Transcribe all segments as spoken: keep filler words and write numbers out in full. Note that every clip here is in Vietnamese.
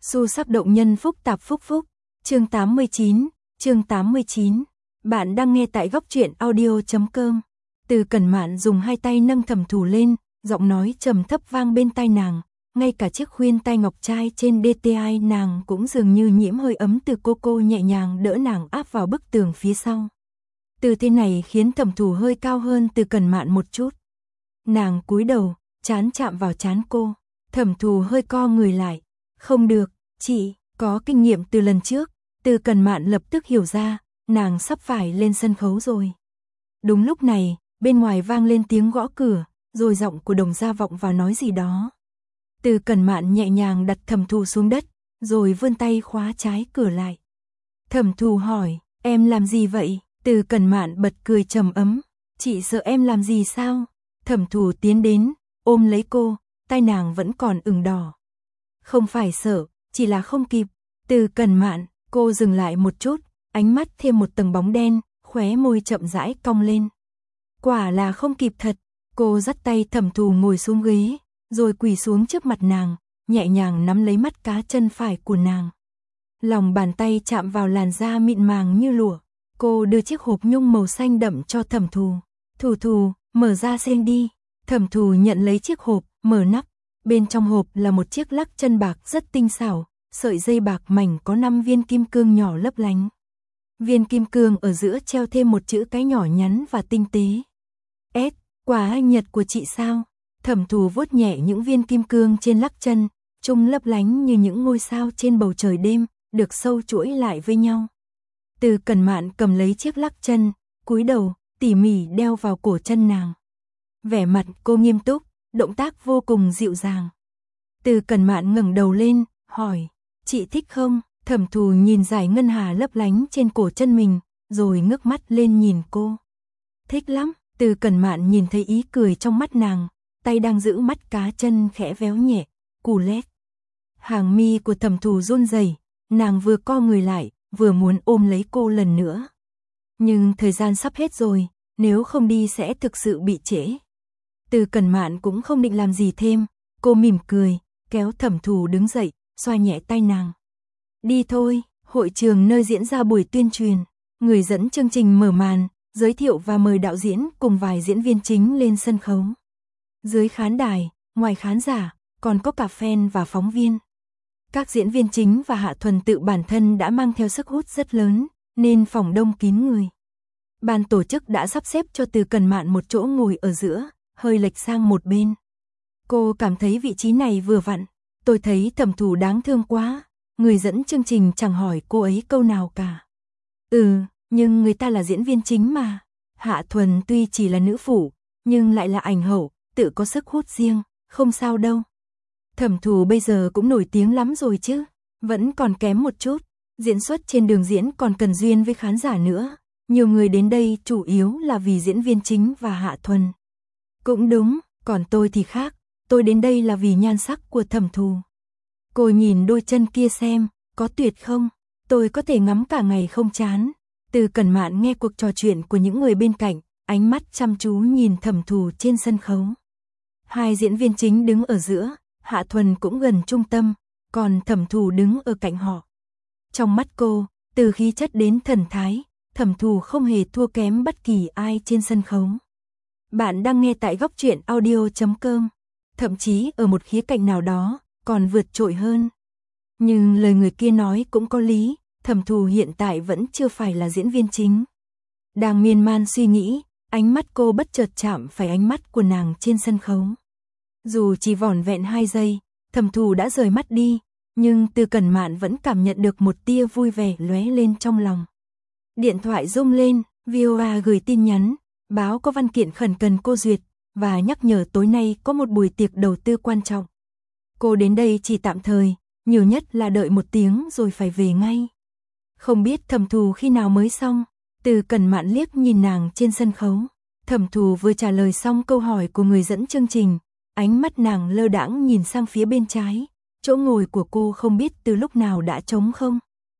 Xu sắc động nhân phúc tạp phúc phúc. Chương tám mươi chín, chương tám mươi chín. Bạn đang nghe tại góc truyện audio chấm com. Từ Cẩn Mạn dùng hai tay nâng Thẩm Thù lên, giọng nói trầm thấp vang bên tai nàng, ngay cả chiếc khuyên tai ngọc trai trên đê tê i nàng cũng dường như nhiễm hơi ấm từ cô cô nhẹ nhàng đỡ nàng áp vào bức tường phía sau. Tư thế này khiến Thẩm Thù hơi cao hơn Từ Cẩn Mạn một chút. Nàng cúi đầu, trán chạm vào trán cô. Thẩm Thù hơi co người lại. Không được, chị, có kinh nghiệm từ lần trước. Từ Cẩn Mạn lập tức hiểu ra, nàng sắp phải lên sân khấu rồi. Đúng lúc này, bên ngoài vang lên tiếng gõ cửa, rồi giọng của Đồng Gia vọng vào nói gì đó. Từ Cẩn Mạn nhẹ nhàng đặt Thẩm Thù xuống đất, rồi vươn tay khóa trái cửa lại. Thẩm Thù hỏi, em làm gì vậy? Từ Cẩn Mạn bật cười trầm ấm, chị sợ em làm gì sao? Thẩm Thù tiến đến, ôm lấy cô, tai nàng vẫn còn ửng đỏ. Không phải sợ, chỉ là không kịp. Từ Cẩn Mạn, cô dừng lại một chút, ánh mắt thêm một tầng bóng đen, khóe môi chậm rãi cong lên. Quả là không kịp thật. Cô dắt tay Thẩm Thù ngồi xuống ghế, rồi quỳ xuống trước mặt nàng, nhẹ nhàng nắm lấy mắt cá chân phải của nàng. Lòng bàn tay chạm vào làn da mịn màng như lụa. Cô đưa chiếc hộp nhung màu xanh đậm cho Thẩm Thù. Thù Thù, mở ra xem đi. Thẩm Thù nhận lấy chiếc hộp, mở nắp. Bên trong hộp là một chiếc lắc chân bạc rất tinh xảo, sợi dây bạc mảnh có năm viên kim cương nhỏ lấp lánh. Viên kim cương ở giữa treo thêm một chữ cái nhỏ nhắn và tinh tế. S, quà sinh nhật của chị sao? Thẩm Thù vuốt nhẹ những viên kim cương trên lắc chân, trông lấp lánh như những ngôi sao trên bầu trời đêm, được sâu chuỗi lại với nhau. Từ Cẩn Mạn cầm lấy chiếc lắc chân, cúi đầu, tỉ mỉ đeo vào cổ chân nàng. Vẻ mặt cô nghiêm túc, động tác vô cùng dịu dàng. Từ Cẩn Mạn ngẩng đầu lên, hỏi, chị thích không? Thẩm Thù nhìn dải ngân hà lấp lánh trên cổ chân mình, rồi ngước mắt lên nhìn cô. Thích lắm. Từ Cẩn Mạn nhìn thấy ý cười trong mắt nàng, tay đang giữ mắt cá chân khẽ véo nhẹ, cù lét. Hàng mi của Thẩm Thù run rẩy, nàng vừa co người lại, vừa muốn ôm lấy cô lần nữa. Nhưng thời gian sắp hết rồi, nếu không đi sẽ thực sự bị trễ. Từ Cẩn Mạn cũng không định làm gì thêm, cô mỉm cười, kéo Thẩm Thù đứng dậy, xoa nhẹ tay nàng. Đi thôi. Hội trường nơi diễn ra buổi tuyên truyền, người dẫn chương trình mở màn, giới thiệu và mời đạo diễn cùng vài diễn viên chính lên sân khấu. Dưới khán đài, ngoài khán giả, còn có cả fan và phóng viên. Các diễn viên chính và Hạ Thuần tự bản thân đã mang theo sức hút rất lớn, nên phòng đông kín người. Ban tổ chức đã sắp xếp cho Từ Cẩn Mạn một chỗ ngồi ở giữa, hơi lệch sang một bên. Cô cảm thấy vị trí này vừa vặn. Tôi thấy Thẩm Thù đáng thương quá. Người dẫn chương trình chẳng hỏi cô ấy câu nào cả. Ừ, nhưng người ta là diễn viên chính mà. Hạ Thuần tuy chỉ là nữ phụ, nhưng lại là ảnh hậu, tự có sức hút riêng, không sao đâu. Thẩm Thù bây giờ cũng nổi tiếng lắm rồi chứ, vẫn còn kém một chút. Diễn xuất trên đường diễn còn cần duyên với khán giả nữa. Nhiều người đến đây chủ yếu là vì diễn viên chính và Hạ Thuần. Cũng đúng, còn tôi thì khác, tôi đến đây là vì nhan sắc của Thẩm Thù. Cô nhìn đôi chân kia xem, có tuyệt không? Tôi có thể ngắm cả ngày không chán. Từ Cẩn Mạn nghe cuộc trò chuyện của những người bên cạnh, ánh mắt chăm chú nhìn Thẩm Thù trên sân khấu. Hai diễn viên chính đứng ở giữa, Hạ Thuần cũng gần trung tâm, còn Thẩm Thù đứng ở cạnh họ. Trong mắt cô, từ khí chất đến thần thái, Thẩm Thù không hề thua kém bất kỳ ai trên sân khấu. Bạn đang nghe tại góc truyện audio chấm com. Thậm chí ở một khía cạnh nào đó, còn vượt trội hơn. Nhưng lời người kia nói cũng có lý, Thẩm Thù hiện tại vẫn chưa phải là diễn viên chính. Đang miên man suy nghĩ, ánh mắt cô bất chợt chạm phải ánh mắt của nàng trên sân khấu. Dù chỉ vỏn vẹn hai giây, Thẩm Thù đã rời mắt đi, nhưng Từ Cẩn Mạn vẫn cảm nhận được một tia vui vẻ lóe lên trong lòng. Điện thoại rung lên, vê o a gửi tin nhắn, báo có văn kiện khẩn cần cô duyệt, và nhắc nhở tối nay có một buổi tiệc đầu tư quan trọng. Cô đến đây chỉ tạm thời, nhiều nhất là đợi một tiếng rồi phải về ngay. Không biết Thẩm Thù khi nào mới xong. Từ Cẩn Mạn liếc nhìn nàng trên sân khấu. Thẩm Thù vừa trả lời xong câu hỏi của người dẫn chương trình, ánh mắt nàng lơ đãng nhìn sang phía bên trái. Chỗ ngồi của cô không biết từ lúc nào đã trống không.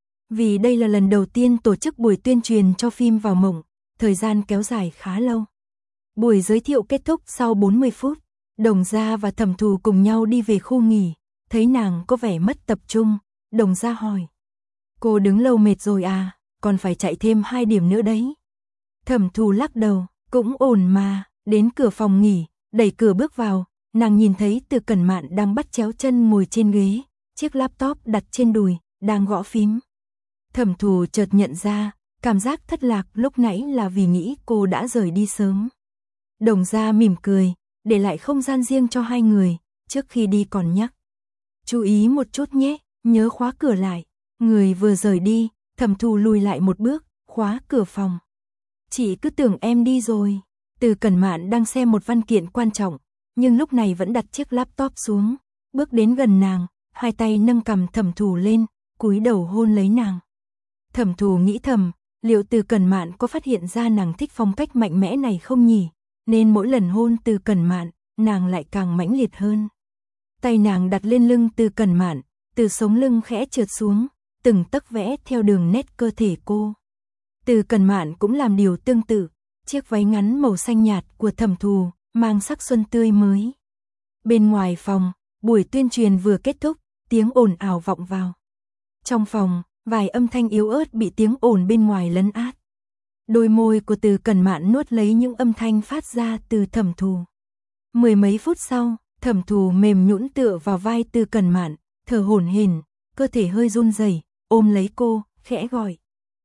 Vì đây là lần đầu tiên tổ chức buổi tuyên truyền cho phim Vào Mộng, thời gian kéo dài khá lâu. Buổi giới thiệu kết thúc sau bốn mươi phút. Đồng Gia và Thẩm Thù cùng nhau đi về khu nghỉ, thấy nàng có vẻ mất tập trung, Đồng Gia hỏi. Cô đứng lâu mệt rồi à, còn phải chạy thêm hai điểm nữa đấy. Thẩm Thù lắc đầu, cũng ổn mà, đến cửa phòng nghỉ, đẩy cửa bước vào, nàng nhìn thấy Từ Cẩn Mạn đang bắt chéo chân ngồi trên ghế, chiếc laptop đặt trên đùi, đang gõ phím. Thẩm Thù chợt nhận ra, cảm giác thất lạc lúc nãy là vì nghĩ cô đã rời đi sớm. Đồng Gia mỉm cười, để lại không gian riêng cho hai người, trước khi đi còn nhắc. Chú ý một chút nhé, nhớ khóa cửa lại. Người vừa rời đi, Thẩm Thù lùi lại một bước, khóa cửa phòng. Chị cứ tưởng em đi rồi. Từ Cẩn Mạn đang xem một văn kiện quan trọng, nhưng lúc này vẫn đặt chiếc laptop xuống, bước đến gần nàng, hai tay nâng cằm Thẩm Thù lên, cúi đầu hôn lấy nàng. Thẩm Thù nghĩ thầm, liệu Từ Cẩn Mạn có phát hiện ra nàng thích phong cách mạnh mẽ này không nhỉ? Nên mỗi lần hôn Từ Cẩn Mạn, nàng lại càng mãnh liệt hơn. Tay nàng đặt lên lưng Từ Cẩn Mạn, từ sống lưng khẽ trượt xuống, từng tấc vẽ theo đường nét cơ thể cô. Từ Cẩn Mạn cũng làm điều tương tự, chiếc váy ngắn màu xanh nhạt của Thẩm Thù, mang sắc xuân tươi mới. Bên ngoài phòng, buổi tuyên truyền vừa kết thúc, tiếng ồn ào vọng vào. Trong phòng, vài âm thanh yếu ớt bị tiếng ồn bên ngoài lấn át. Đôi môi của Từ Cẩn Mạn nuốt lấy những âm thanh phát ra từ Thẩm Thù. Mười mấy phút sau, Thẩm Thù mềm nhũn tựa vào vai Từ Cẩn Mạn, thở hổn hển, cơ thể hơi run rẩy, ôm lấy cô, khẽ gọi.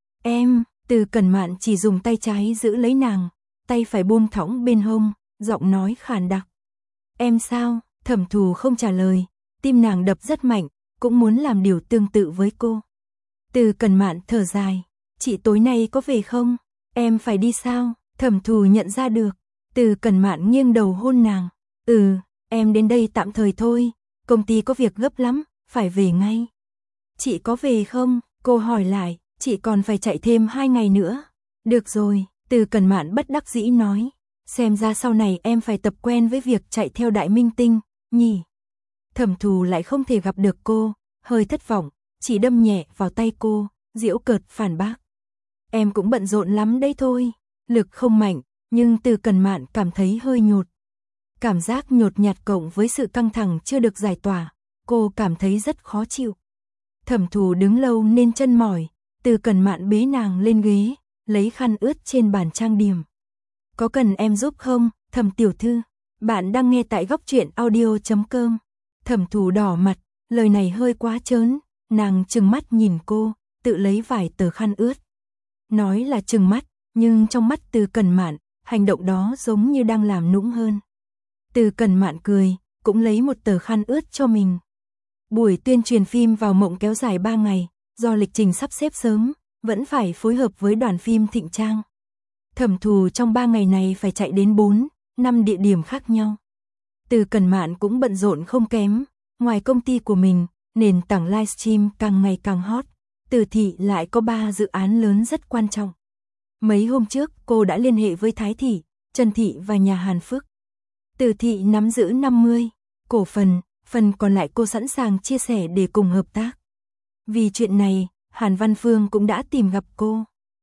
Em, Từ Cẩn Mạn chỉ dùng tay trái giữ lấy nàng, tay phải buông thõng bên hông, giọng nói khàn đặc. Em sao? Thẩm Thù không trả lời, tim nàng đập rất mạnh, cũng muốn làm điều tương tự với cô. Từ Cẩn Mạn thở dài, chị tối nay có về không? Em phải đi sao? Thẩm Thù nhận ra được. Từ Cẩn Mạn nghiêng đầu hôn nàng. Ừ, em đến đây tạm thời thôi, công ty có việc gấp lắm, phải về ngay. Chị có về không? Cô hỏi lại, chị còn phải chạy thêm hai ngày nữa. Được rồi, Từ Cẩn Mạn bất đắc dĩ nói. Xem ra sau này em phải tập quen với việc chạy theo đại minh tinh, nhỉ? Thẩm Thù lại không thể gặp được cô, hơi thất vọng, chỉ đâm nhẹ vào tay cô, giễu cợt phản bác. Em cũng bận rộn lắm đây thôi, lực không mạnh, nhưng Từ Cẩn Mạn cảm thấy hơi nhột. Cảm giác nhột nhạt cộng với sự căng thẳng chưa được giải tỏa, cô cảm thấy rất khó chịu. Thẩm Thù đứng lâu nên chân mỏi, Từ Cẩn Mạn bế nàng lên ghế, lấy khăn ướt trên bàn trang điểm. Có cần em giúp không, Thẩm tiểu thư? Bạn đang nghe tại góc truyện audio chấm com. Thẩm Thù đỏ mặt, lời này hơi quá trớn, nàng trừng mắt nhìn cô, tự lấy vài tờ khăn ướt. Nói là trừng mắt, nhưng trong mắt Từ Cẩn Mạn, hành động đó giống như đang làm nũng hơn. Từ Cẩn Mạn cười, cũng lấy một tờ khăn ướt cho mình. Buổi tuyên truyền phim Vào Mộng kéo dài ba ngày, do lịch trình sắp xếp sớm, vẫn phải phối hợp với đoàn phim Thịnh Trang. Thẩm Thù trong ba ngày này phải chạy đến bốn, năm địa điểm khác nhau. Từ Cẩn Mạn cũng bận rộn không kém, ngoài công ty của mình, nền tảng livestream càng ngày càng hot, Từ Thị lại có ba dự án lớn rất quan trọng. Mấy hôm trước cô đã liên hệ với Thái Thị, Trần Thị và nhà Hàn Phước. Từ Thị nắm giữ năm mươi cổ phần, phần còn lại cô sẵn sàng chia sẻ để cùng hợp tác. Vì chuyện này, Hàn Văn Phương cũng đã tìm gặp cô.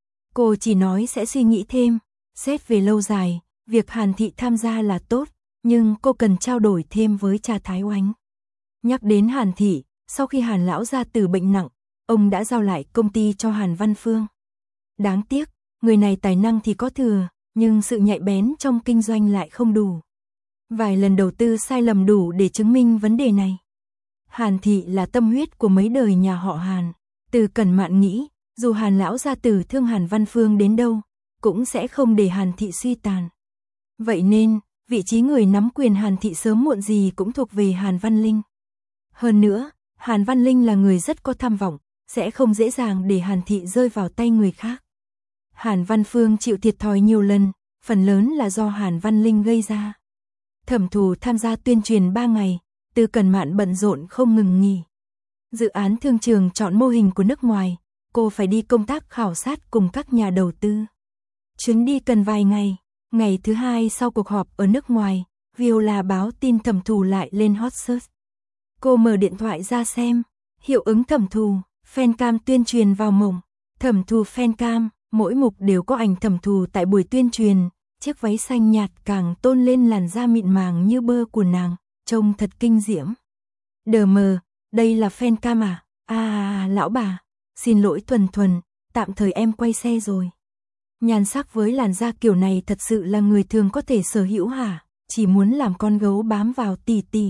Cô chỉ nói sẽ suy nghĩ thêm, xét về lâu dài, việc Hàn Thị tham gia là tốt, nhưng cô cần trao đổi thêm với cha Thái Oánh. Nhắc đến Hàn Thị, sau khi Hàn lão gia tử bệnh nặng, ông đã giao lại công ty cho Hàn Văn Phương. Đáng tiếc, người này tài năng thì có thừa, nhưng sự nhạy bén trong kinh doanh lại không đủ. Vài lần đầu tư sai lầm đủ để chứng minh vấn đề này. Hàn Thị là tâm huyết của mấy đời nhà họ Hàn. Từ Cẩn Mạn nghĩ, dù Hàn lão gia tử thương Hàn Văn Phương đến đâu, cũng sẽ không để Hàn Thị suy tàn. Vậy nên, vị trí người nắm quyền Hàn Thị sớm muộn gì cũng thuộc về Hàn Văn Linh. Hơn nữa, Hàn Văn Linh là người rất có tham vọng, sẽ không dễ dàng để Hàn Thị rơi vào tay người khác. Hàn Văn Phương chịu thiệt thòi nhiều lần, phần lớn là do Hàn Văn Linh gây ra. Thẩm Thù tham gia tuyên truyền ba ngày, Từ Cẩn Mạn bận rộn không ngừng nghỉ. Dự án thương trường chọn mô hình của nước ngoài, cô phải đi công tác khảo sát cùng các nhà đầu tư. Chuyến đi cần vài ngày, ngày thứ hai sau cuộc họp ở nước ngoài, Viola báo tin Thẩm Thù lại lên hot search. Cô mở điện thoại ra xem, hiệu ứng Thẩm Thù, fancam tuyên truyền Vào Mộng, Thẩm Thù fancam, mỗi mục đều có ảnh Thẩm Thù tại buổi tuyên truyền, chiếc váy xanh nhạt càng tôn lên làn da mịn màng như bơ của nàng, trông thật kinh diễm. Đờ mờ, đây là fancam à? À, lão bà, xin lỗi Thuần Thuần, tạm thời em quay xe rồi. Nhan sắc với làn da kiểu này thật sự là người thường có thể sở hữu hả? Chỉ muốn làm con gấu bám vào tỷ tỷ.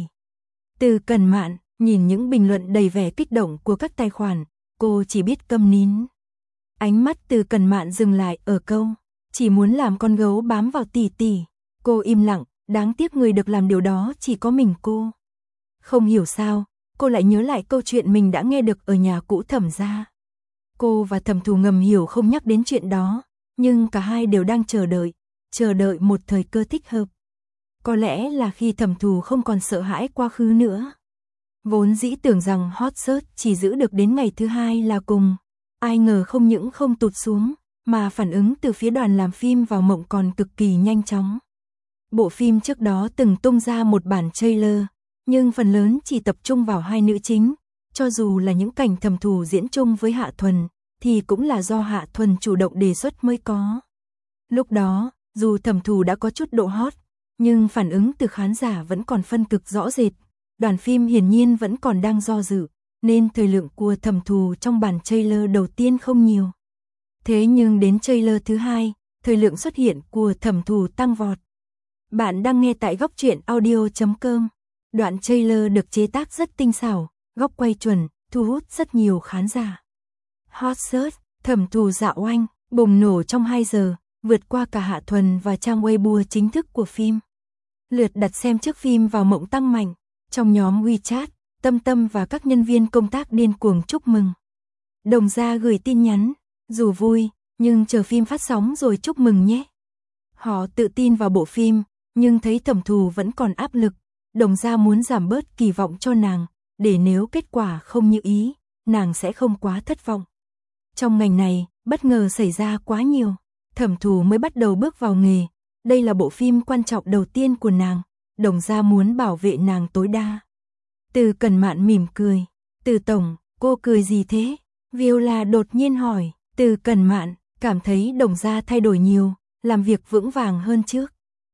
Từ Cần Mạn, nhìn những bình luận đầy vẻ kích động của các tài khoản, cô chỉ biết câm nín. Ánh mắt Từ Cần Mạn dừng lại ở câu, chỉ muốn làm con gấu bám vào tỷ tỷ. Cô im lặng, đáng tiếc người được làm điều đó chỉ có mình cô. Không hiểu sao, cô lại nhớ lại câu chuyện mình đã nghe được ở nhà cũ Thẩm gia. Cô và Thẩm Thù ngầm hiểu không nhắc đến chuyện đó, nhưng cả hai đều đang chờ đợi, chờ đợi một thời cơ thích hợp. Có lẽ là khi Thẩm Thù không còn sợ hãi quá khứ nữa. Vốn dĩ tưởng rằng hot search chỉ giữ được đến ngày thứ hai là cùng, ai ngờ không những không tụt xuống, mà phản ứng từ phía đoàn làm phim vào mộng còn cực kỳ nhanh chóng. Bộ phim trước đó từng tung ra một bản trailer, nhưng phần lớn chỉ tập trung vào hai nữ chính, cho dù là những cảnh Thẩm Thù diễn chung với Hạ Thuần, thì cũng là do Hạ Thuần chủ động đề xuất mới có. Lúc đó, dù Thẩm Thù đã có chút độ hot, nhưng phản ứng từ khán giả vẫn còn phân cực rõ rệt. Đoàn phim hiển nhiên vẫn còn đang do dự, nên thời lượng của Thẩm Thù trong bản trailer đầu tiên không nhiều. Thế nhưng đến trailer thứ hai, thời lượng xuất hiện của Thẩm Thù tăng vọt. Bạn đang nghe tại góc truyện audio chấm com. Đoạn trailer được chế tác rất tinh xảo, góc quay chuẩn, thu hút rất nhiều khán giả. Hot search, Thẩm Thù dạo oanh, bùng nổ trong hai giờ, vượt qua cả Hạ Thuần và trang Weibo chính thức của phim. Lượt đặt xem trước phim vào mộng tăng mạnh. Trong nhóm WeChat, Tâm Tâm và các nhân viên công tác điên cuồng chúc mừng. Đồng Gia gửi tin nhắn, dù vui, nhưng chờ phim phát sóng rồi chúc mừng nhé. Họ tự tin vào bộ phim, nhưng thấy Thẩm Thù vẫn còn áp lực. Đồng Gia muốn giảm bớt kỳ vọng cho nàng, để nếu kết quả không như ý, nàng sẽ không quá thất vọng. Trong ngành này, bất ngờ xảy ra quá nhiều. Thẩm Thù mới bắt đầu bước vào nghề. Đây là bộ phim quan trọng đầu tiên của nàng. Đồng Gia muốn bảo vệ nàng tối đa. Từ Cần Mạn mỉm cười. Từ tổng, cô cười gì thế? Viola đột nhiên hỏi. Từ Cần Mạn, cảm thấy Đồng Gia thay đổi nhiều, làm việc vững vàng hơn trước.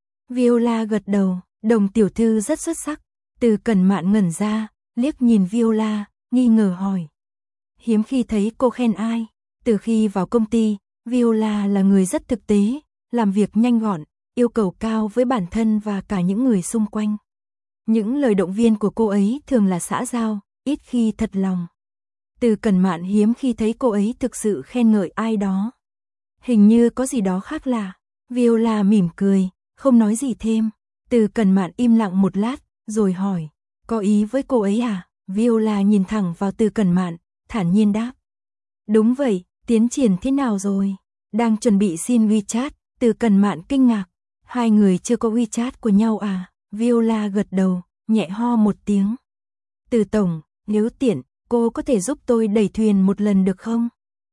Viola gật đầu, Đồng tiểu thư rất xuất sắc. Từ Cần Mạn ngẩn ra, liếc nhìn Viola, nghi ngờ hỏi. Hiếm khi thấy cô khen ai. Từ khi vào công ty, Viola là người rất thực tế, làm việc nhanh gọn, yêu cầu cao với bản thân và cả những người xung quanh. Những lời động viên của cô ấy thường là xã giao, ít khi thật lòng. Từ Cần Mạn hiếm khi thấy cô ấy thực sự khen ngợi ai đó. Hình như có gì đó khác lạ. Viola mỉm cười, không nói gì thêm. Từ Cần Mạn im lặng một lát, rồi hỏi, có ý với cô ấy à? Viola nhìn thẳng vào Từ Cần Mạn, thản nhiên đáp. Đúng vậy, tiến triển thế nào rồi? Đang chuẩn bị xin WeChat. Từ Cần Mạn kinh ngạc. Hai người chưa có WeChat của nhau à? Viola gật đầu, nhẹ ho một tiếng. Từ tổng, nếu tiện, cô có thể giúp tôi đẩy thuyền một lần được không?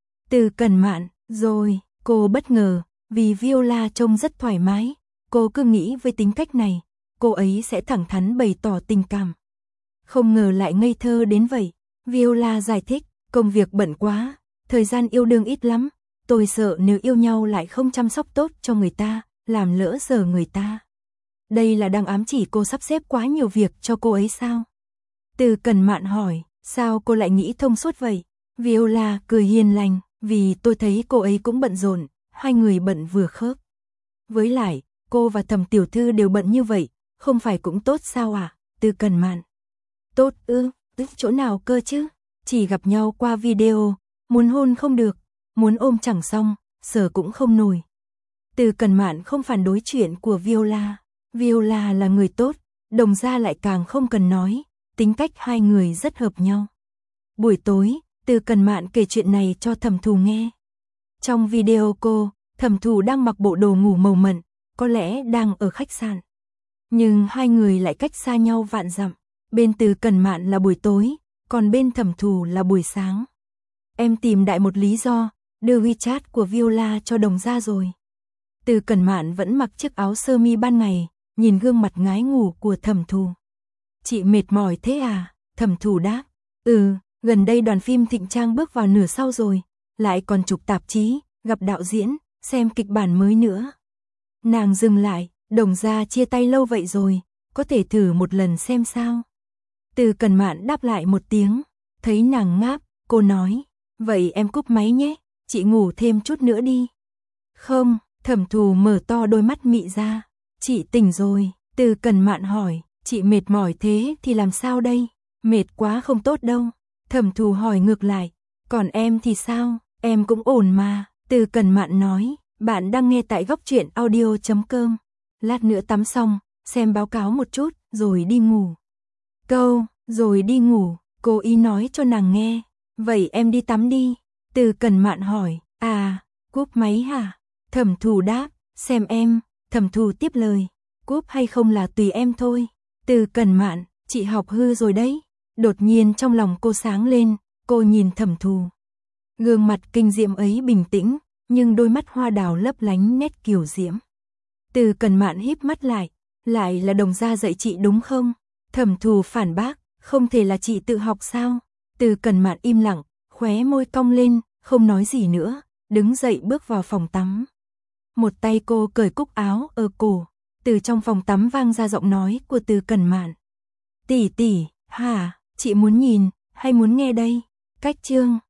Từ Cần Mạn, rồi, cô bất ngờ, vì Viola trông rất thoải mái. Cô cứ nghĩ với tính cách này, cô ấy sẽ thẳng thắn bày tỏ tình cảm. Không ngờ lại ngây thơ đến vậy. Viola giải thích, công việc bận quá, thời gian yêu đương ít lắm. Tôi sợ nếu yêu nhau lại không chăm sóc tốt cho người ta, làm lỡ giờ người ta. Đây là đang ám chỉ cô sắp xếp quá nhiều việc cho cô ấy sao? Từ Cần Mạn hỏi, sao cô lại nghĩ thông suốt vậy? Viola cười hiền lành, vì tôi thấy cô ấy cũng bận rộn, hai người bận vừa khớp. Với lại, cô và Thẩm tiểu thư đều bận như vậy, không phải cũng tốt sao à? Từ Cần Mạn. Tốt ư, ừ, chỗ nào cơ chứ? Chỉ gặp nhau qua video, muốn hôn không được, muốn ôm chẳng xong, sờ cũng không nổi. Từ Cần Mạn không phản đối chuyện của Viola. Viola là người tốt, Đồng Gia lại càng không cần nói, tính cách hai người rất hợp nhau. Buổi tối, Từ Cần Mạn kể chuyện này cho Thẩm Thù nghe. Trong video cô, Thẩm Thù đang mặc bộ đồ ngủ màu mận, có lẽ đang ở khách sạn. Nhưng hai người lại cách xa nhau vạn dặm. Bên Từ Cần Mạn là buổi tối, còn bên Thẩm Thù là buổi sáng. Em tìm đại một lý do, đưa WeChat của Viola cho Đồng Gia rồi. Từ Cần Mạn vẫn mặc chiếc áo sơ mi ban ngày, nhìn gương mặt ngái ngủ của Thẩm Thù. Chị mệt mỏi thế à? Thẩm Thù đáp. Ừ, gần đây đoàn phim Thịnh Trang bước vào nửa sau rồi, lại còn chụp tạp chí, gặp đạo diễn, xem kịch bản mới nữa. Nàng dừng lại, Đồng Gia chia tay lâu vậy rồi, có thể thử một lần xem sao. Từ Cần Mạn đáp lại một tiếng, Thấy nàng ngáp, cô nói, vậy em cúp máy nhé, chị ngủ thêm chút nữa đi. Không, Thẩm Thù mở to đôi mắt mị ra. Chị tỉnh rồi, Từ Cẩn Mạn hỏi, chị mệt mỏi thế thì làm sao đây? Mệt quá không tốt đâu. Thẩm Thù hỏi ngược lại, còn em thì sao? Em cũng ổn mà. Từ Cẩn Mạn nói, bạn đang nghe tại góc truyện audio chấm com. Lát nữa tắm xong, xem báo cáo một chút, rồi đi ngủ. Câu, rồi đi ngủ, cô ý nói cho nàng nghe. Vậy em đi tắm đi. Từ Cẩn Mạn hỏi, à, cúp máy hả? Thẩm Thù đáp, xem em. Thẩm Thù tiếp lời, cúp hay không là tùy em thôi. Từ Cẩn Mạn, chị học hư rồi đấy. Đột nhiên trong lòng cô sáng lên, cô nhìn Thẩm Thù. Gương mặt kinh diệm ấy bình tĩnh, nhưng đôi mắt hoa đào lấp lánh nét kiều diễm. Từ Cẩn Mạn híp mắt lại, lại là Đồng gia dạy chị đúng không? Thẩm Thù phản bác, không thể là chị tự học sao? Từ Cẩn Mạn im lặng, khóe môi cong lên, không nói gì nữa, đứng dậy bước vào phòng tắm. Một tay cô cởi cúc áo ở cổ, từ trong phòng tắm vang ra giọng nói của Từ Cẩn Mạn. Tỷ tỷ, hả, chị muốn nhìn, hay muốn nghe đây? Cách chương